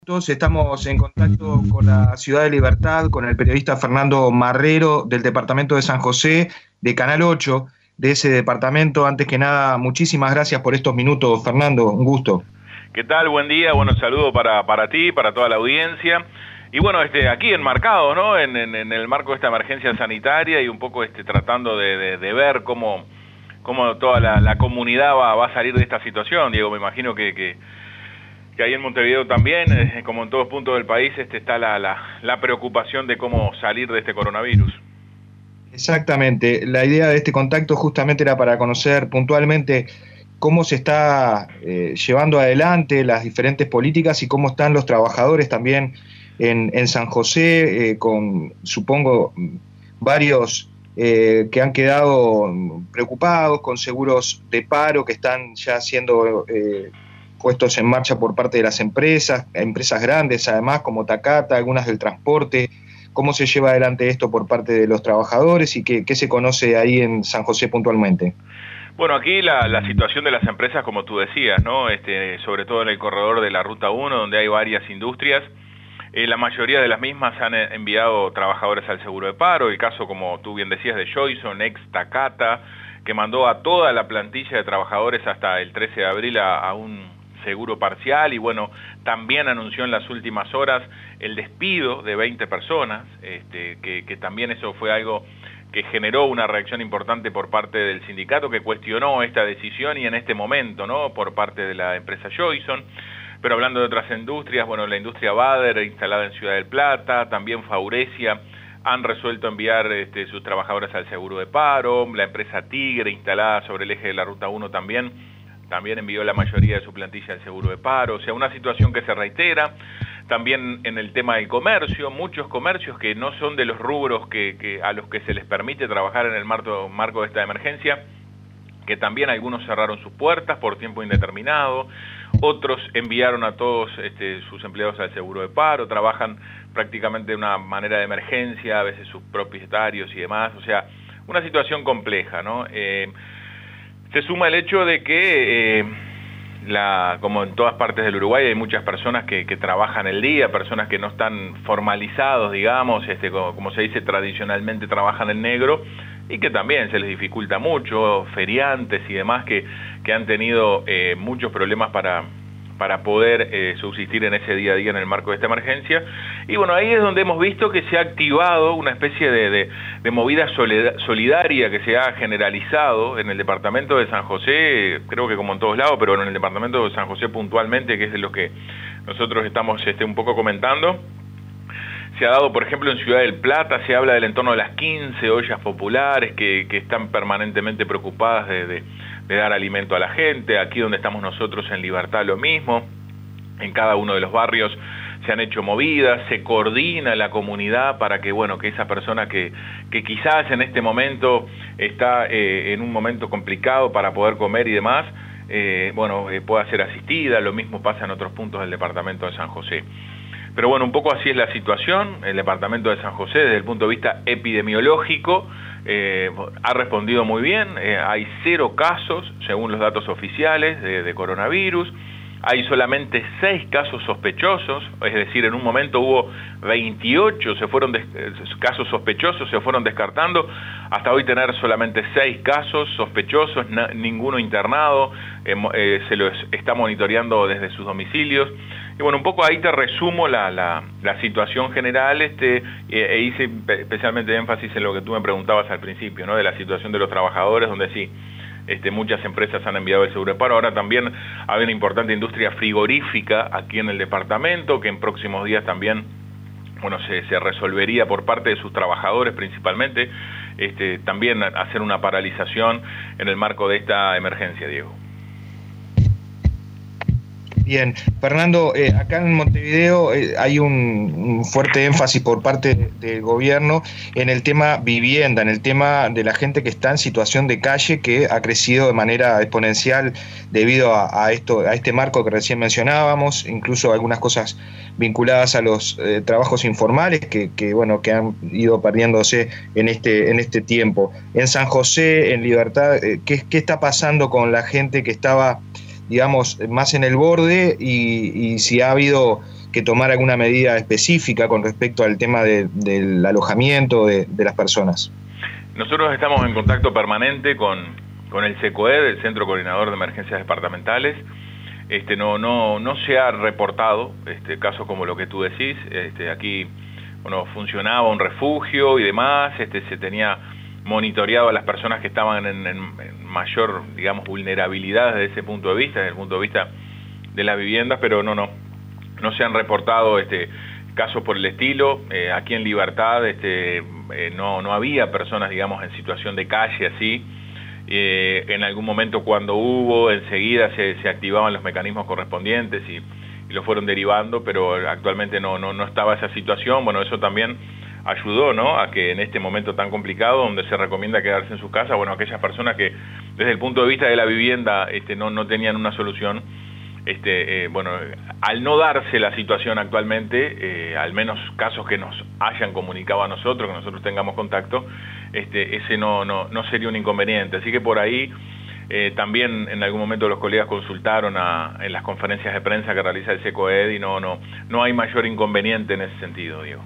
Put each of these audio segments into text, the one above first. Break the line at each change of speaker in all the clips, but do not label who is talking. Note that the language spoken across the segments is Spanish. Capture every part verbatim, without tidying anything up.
Todos estamos en contacto con la Ciudad de Libertad, con el periodista Fernando Marrero del departamento de San José, de Canal ocho, de ese departamento. Antes que nada, muchísimas gracias por estos minutos, Fernando, un gusto.
¿Qué tal? Buen día, bueno, saludo para, para ti, para toda la audiencia. Y bueno, este, aquí enmarcado, ¿no? En, en, en el marco de esta emergencia sanitaria y un poco este, tratando de, de, de ver cómo, cómo toda la, la comunidad va, va a salir de esta situación. Diego, me imagino que... que que ahí en Montevideo también, eh, como en todos puntos del país, este, está la, la, la preocupación de cómo salir de este coronavirus.
Exactamente. La idea de este contacto justamente era para conocer puntualmente cómo se está eh, llevando adelante las diferentes políticas y cómo están los trabajadores también en, en San José, eh, con, supongo, varios eh, que han quedado preocupados, con seguros de paro que están ya siendo... Eh, puestos en marcha por parte de las empresas, empresas grandes además como Takata, algunas del transporte. ¿Cómo se lleva adelante esto por parte de los trabajadores y qué, qué se conoce ahí en San José puntualmente?
Bueno, aquí la, la situación de las empresas, como tú decías, ¿no? Este, sobre todo en el corredor de la Ruta uno, donde hay varias industrias, eh, la mayoría de las mismas han enviado trabajadores al seguro de paro. El caso, como tú bien decías, de Joyson, ex Takata, que mandó a toda la plantilla de trabajadores hasta el trece de abril a, a un seguro parcial, y bueno, también anunció en las últimas horas el despido de veinte personas, este, que, que también eso fue algo que generó una reacción importante por parte del sindicato, que cuestionó esta decisión y en este momento, ¿no?, por parte de la empresa Joyson. Pero hablando de otras industrias, bueno, la industria Bader, instalada en Ciudad del Plata, también Faurecia, han resuelto enviar este, sus trabajadores al seguro de paro. La empresa Tigre, instalada sobre el eje de la Ruta uno también, también envió la mayoría de su plantilla al seguro de paro. O sea, una situación que se reitera. También en el tema del comercio, muchos comercios que no son de los rubros que, que a los que se les permite trabajar en el marco, marco de esta emergencia, que también algunos cerraron sus puertas por tiempo indeterminado, otros enviaron a todos este, sus empleados al seguro de paro, trabajan prácticamente de una manera de emergencia, a veces sus propietarios y demás. O sea, una situación compleja, ¿no? Eh, Se suma el hecho de que, eh, la, como en todas partes del Uruguay, hay muchas personas que, que trabajan el día, personas que no están formalizados, digamos, este, como, como se dice tradicionalmente, trabajan en negro, y que también se les dificulta mucho, feriantes y demás, que, que han tenido eh, muchos problemas para... para poder eh, subsistir en ese día a día en el marco de esta emergencia. Y bueno, ahí es donde hemos visto que se ha activado una especie de, de, de movida solidaria que se ha generalizado en el departamento de San José, creo que como en todos lados, pero en el departamento de San José puntualmente, que es de lo que nosotros estamos este, un poco comentando. Se ha dado, por ejemplo, en Ciudad del Plata, se habla del entorno de las quince ollas populares que, que están permanentemente preocupadas de, de, de dar alimento a la gente. Aquí donde estamos nosotros en Libertad lo mismo. En cada uno de los barrios se han hecho movidas, se coordina la comunidad para que, bueno, que esa persona que, que quizás en este momento está eh, en un momento complicado para poder comer y demás, eh, bueno, eh, pueda ser asistida. Lo mismo pasa en otros puntos del departamento de San José. Pero bueno, un poco así es la situación. El departamento de San José, desde el punto de vista epidemiológico, eh, ha respondido muy bien. Eh, hay cero casos, según los datos oficiales, de, de coronavirus. Hay solamente seis casos sospechosos, es decir, en un momento hubo veintiocho se fueron des- casos sospechosos, se fueron descartando, hasta hoy tener solamente seis casos sospechosos, na- ningumo internado, eh, eh, se los está monitoreando desde sus domicilios. Y bueno, un poco ahí te resumo la, la, la situación general, este, e hice especialmente énfasis en lo que tú me preguntabas al principio, ¿no?, de la situación de los trabajadores, donde sí, este, muchas empresas han enviado el seguro de paro. Ahora también hay una importante industria frigorífica aquí en el departamento, que en próximos días también, bueno, se, se resolvería por parte de sus trabajadores principalmente, este, también hacer una paralización en el marco de esta emergencia, Diego.
Bien, Fernando, eh, acá en Montevideo eh, hay un, un fuerte énfasis por parte del gobierno en el tema vivienda, en el tema de la gente que está en situación de calle, que ha crecido de manera exponencial debido a, a esto, a este marco que recién mencionábamos, incluso algunas cosas vinculadas a los eh, trabajos informales que, que bueno que han ido perdiéndose en este en este tiempo. En San José, en Libertad, eh, ¿qué, qué está pasando con la gente que estaba, digamos, más en el borde y, y si ha habido que tomar alguna medida específica con respecto al tema de, del alojamiento de, de las personas.
Nosotros estamos en contacto permanente con, con el SECOED, el Centro Coordinador de Emergencias Departamentales. Este, no, no, no se ha reportado este, casos como lo que tú decís. Este, aquí bueno, funcionaba un refugio y demás, este, se tenía monitoreado a las personas que estaban en, en, en mayor, digamos, vulnerabilidad desde ese punto de vista, desde el punto de vista de las viviendas, pero no, no, no se han reportado este, casos por el estilo. Eh, aquí en Libertad este, eh, no, no había personas, digamos, en situación de calle así. Eh, en algún momento cuando hubo, enseguida se, se activaban los mecanismos correspondientes y, y lo fueron derivando, pero actualmente no, no, no estaba esa situación. Bueno, eso también ayudó, ¿no?, a que en este momento tan complicado, donde se recomienda quedarse en su casa, bueno, aquellas personas que desde el punto de vista de la vivienda este, no, no tenían una solución, este, eh, bueno, al no darse la situación actualmente, eh, al menos casos que nos hayan comunicado a nosotros, que nosotros tengamos contacto, este, ese no, no, no sería un inconveniente. Así que por ahí eh, también en algún momento los colegas consultaron a, en las conferencias de prensa que realiza el SECOED y no, no, no hay mayor inconveniente en ese sentido, Diego.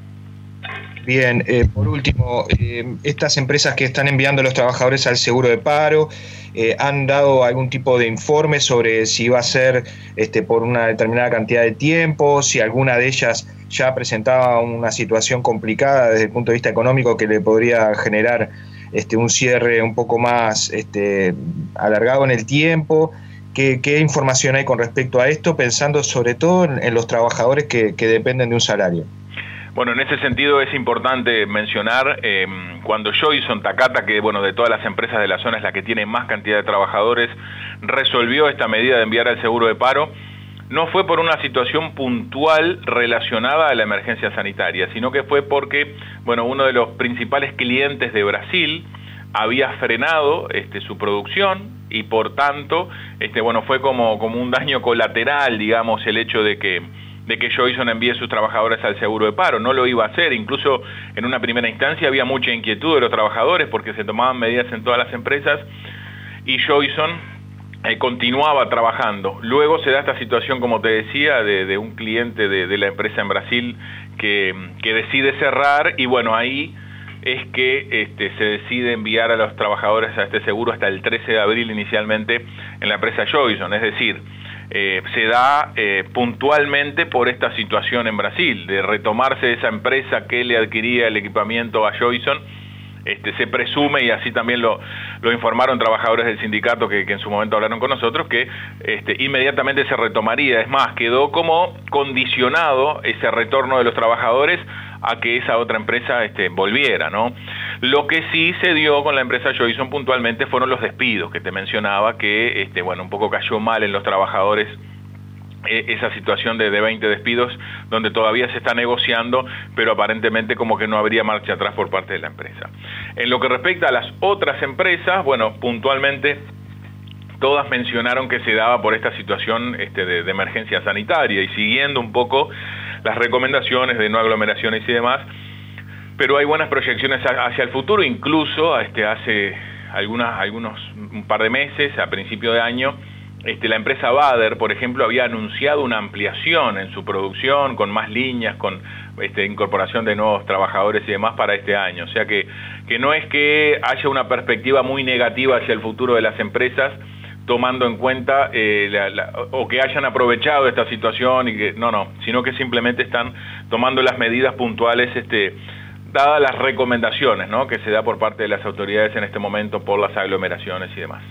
Bien, eh, por último, eh, estas empresas que están enviando a los trabajadores al seguro de paro, eh, ¿han dado algún tipo de informe sobre si va a ser este, por una determinada cantidad de tiempo, si alguna de ellas ya presentaba una situación complicada desde el punto de vista económico que le podría generar este, un cierre un poco más este, alargado en el tiempo? ¿Qué, qué información hay con respecto a esto, pensando sobre todo en, en los trabajadores que, que dependen de un salario?
Bueno, en ese sentido es importante mencionar eh, cuando Joyson Takata, que bueno, de todas las empresas de la zona es la que tiene más cantidad de trabajadores, resolvió esta medida de enviar al seguro de paro, no fue por una situación puntual relacionada a la emergencia sanitaria, sino que fue porque, bueno, uno de los principales clientes de Brasil había frenado este, su producción y por tanto, este, bueno, fue como, como un daño colateral, digamos, el hecho de que de que Joyson envíe sus trabajadores al seguro de paro. No lo iba a hacer, incluso en una primera instancia había mucha inquietud de los trabajadores porque se tomaban medidas en todas las empresas y Joyson eh, continuaba trabajando. Luego se da esta situación, como te decía, de, de un cliente de, de la empresa en Brasil que, que decide cerrar y bueno, ahí es que este, se decide enviar a los trabajadores a este seguro hasta el trece de abril inicialmente en la empresa Joyson, es decir, Eh, se da eh, puntualmente por esta situación en Brasil, de retomarse esa empresa que le adquiría el equipamiento a Joyson. Este, se presume, y así también lo, lo informaron trabajadores del sindicato que, que en su momento hablaron con nosotros, que este, inmediatamente se retomaría. Es más, quedó como condicionado ese retorno de los trabajadores a que esa otra empresa este, volviera, ¿no? Lo que sí se dio con la empresa Joyson puntualmente fueron los despidos que te mencionaba, que este, bueno, un poco cayó mal en los trabajadores esa situación de, de veinte despidos, donde todavía se está negociando, pero aparentemente como que no habría marcha atrás por parte de la empresa. En lo que respecta a las otras empresas, bueno, puntualmente todas mencionaron que se daba por esta situación este, de, de emergencia sanitaria y siguiendo un poco las recomendaciones de no aglomeraciones y demás, pero hay buenas proyecciones hacia el futuro. Incluso este, hace algunas, algunos un par de meses, a principio de año, Este, la empresa Bader, por ejemplo, había anunciado una ampliación en su producción, con más líneas, con este, incorporación de nuevos trabajadores y demás para este año. O sea que, que no es que haya una perspectiva muy negativa hacia el futuro de las empresas, tomando en cuenta eh, la, la, o que hayan aprovechado esta situación, y que no, no, sino que simplemente están tomando las medidas puntuales este, dadas las recomendaciones, ¿no?, que se da por parte de las autoridades en este momento por las aglomeraciones y demás.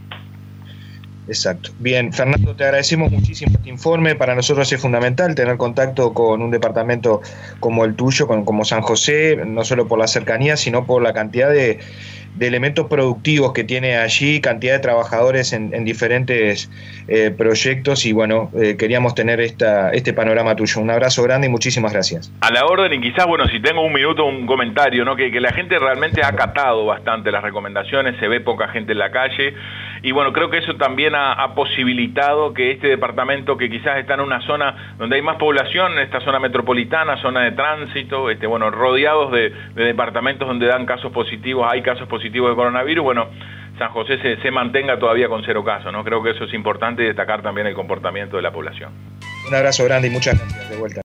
Exacto. Bien, Fernando, te agradecemos muchísimo este informe. Para nosotros es fundamental tener contacto con un departamento como el tuyo, con, como San José, no solo por la cercanía, sino por la cantidad de, de elementos productivos que tiene allí, cantidad de trabajadores en, en diferentes eh, proyectos y bueno, eh, queríamos tener esta, este panorama tuyo. Un abrazo grande y muchísimas gracias.
A la orden, y quizás, bueno, si tengo un minuto, un comentario, ¿no?, que, que la gente realmente ha acatado bastante las recomendaciones, se ve poca gente en la calle. Y bueno, creo que eso también ha, ha posibilitado que este departamento, que quizás está en una zona donde hay más población, en esta zona metropolitana, zona de tránsito, este, bueno, rodeados de, de departamentos donde dan casos positivos, hay casos positivos de coronavirus, bueno, San José se, se mantenga todavía con cero casos, ¿no? Creo que eso es importante, y destacar también el comportamiento de la población.
Un abrazo grande y muchas gracias de vuelta.